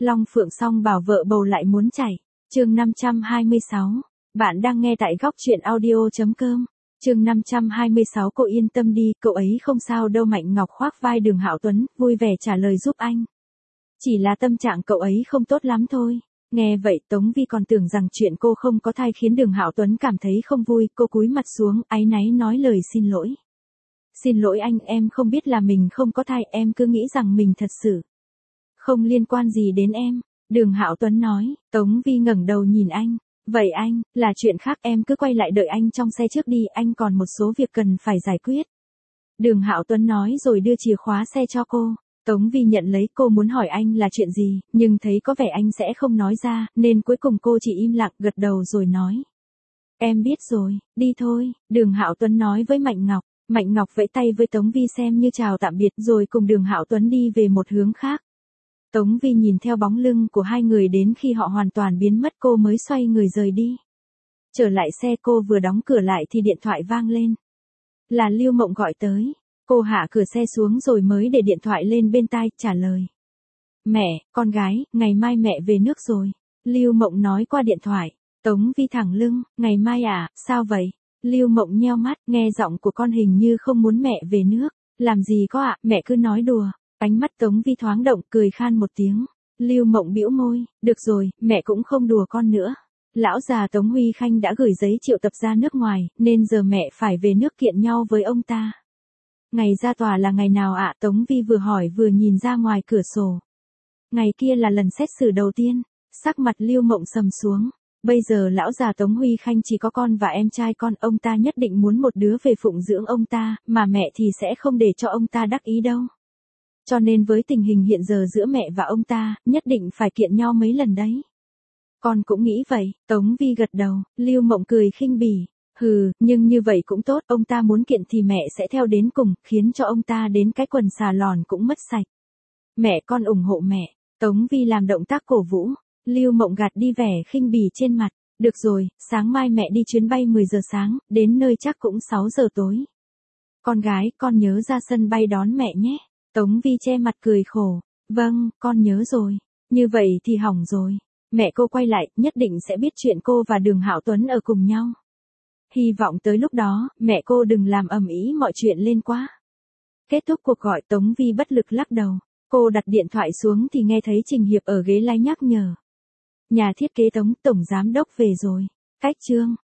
Long Phượng song bảo vợ bầu lại muốn chảy. Chương 526. Bạn đang nghe tại góc truyện audio.com. Chương 526. Cô yên tâm đi, cậu ấy không sao đâu. Mạnh Ngọc khoác vai Đường Hạo Tuấn, vui vẻ trả lời giúp anh. Chỉ là tâm trạng cậu ấy không tốt lắm thôi. Nghe vậy Tống Vi còn tưởng rằng chuyện cô không có thai khiến Đường Hạo Tuấn cảm thấy không vui, cô cúi mặt xuống, áy náy nói lời xin lỗi. Xin lỗi anh, em không biết là mình không có thai, em cứ nghĩ rằng mình thật sự không liên quan gì đến em. Đường Hạo Tuấn nói. Tống Vi ngẩng đầu nhìn anh. Vậy anh, là chuyện khác, em cứ quay lại đợi anh trong xe trước đi, anh còn một số việc cần phải giải quyết. Đường Hạo Tuấn nói rồi đưa chìa khóa xe cho cô. Tống Vi nhận lấy, cô muốn hỏi anh là chuyện gì, nhưng thấy có vẻ anh sẽ không nói ra, nên cuối cùng cô chỉ im lặng gật đầu rồi nói. Em biết rồi, đi thôi, Đường Hạo Tuấn nói với Mạnh Ngọc. Mạnh Ngọc vẫy tay với Tống Vi xem như chào tạm biệt rồi cùng Đường Hạo Tuấn đi về một hướng khác. Tống Vi nhìn theo bóng lưng của hai người đến khi họ hoàn toàn biến mất cô mới xoay người rời đi. Trở lại xe cô vừa đóng cửa lại thì điện thoại vang lên. Là Lưu Mộng gọi tới. Cô hạ cửa xe xuống rồi mới để điện thoại lên bên tai, trả lời. Mẹ, con gái, ngày mai mẹ về nước rồi. Lưu Mộng nói qua điện thoại. Tống Vi thẳng lưng, ngày mai à, sao vậy? Lưu Mộng nheo mắt, nghe giọng của con hình như không muốn mẹ về nước. Làm gì có ạ, mẹ cứ nói đùa. Ánh mắt Tống Vi thoáng động, cười khan một tiếng. Lưu Mộng bĩu môi, được rồi, mẹ cũng không đùa con nữa. Lão già Tống Huy Khanh đã gửi giấy triệu tập ra nước ngoài, nên giờ mẹ phải về nước kiện nhau với ông ta. Ngày ra tòa là ngày nào ạ? Tống Vi vừa hỏi vừa nhìn ra ngoài cửa sổ. Ngày kia là lần xét xử đầu tiên. Sắc mặt Lưu Mộng sầm xuống. Bây giờ lão già Tống Huy Khanh chỉ có con và em trai con, ông ta nhất định muốn một đứa về phụng dưỡng ông ta, mà mẹ thì sẽ không để cho ông ta đắc ý đâu. Cho nên với tình hình hiện giờ giữa mẹ và ông ta, nhất định phải kiện nhau mấy lần đấy. Con cũng nghĩ vậy, Tống Vi gật đầu. Lưu Mộng cười khinh bỉ. Hừ, nhưng như vậy cũng tốt, ông ta muốn kiện thì mẹ sẽ theo đến cùng, khiến cho ông ta đến cái quần xà lòn cũng mất sạch. Mẹ, con ủng hộ mẹ. Tống Vi làm động tác cổ vũ. Lưu Mộng gạt đi vẻ khinh bỉ trên mặt. Được rồi, sáng mai mẹ đi chuyến bay 10 giờ sáng, đến nơi chắc cũng 6 giờ tối. Con gái, con nhớ ra sân bay đón mẹ nhé. Tống Vi che mặt cười khổ. Vâng, con nhớ rồi. Như vậy thì hỏng rồi. Mẹ cô quay lại, nhất định sẽ biết chuyện cô và Đường Hạo Tuấn ở cùng nhau. Hy vọng tới lúc đó, mẹ cô đừng làm ầm ĩ mọi chuyện lên quá. Kết thúc cuộc gọi, Tống Vi bất lực lắc đầu. Cô đặt điện thoại xuống thì nghe thấy Trình Hiệp ở ghế lái nhắc nhở. Nhà thiết kế Tống, tổng giám đốc về rồi. Cách chương.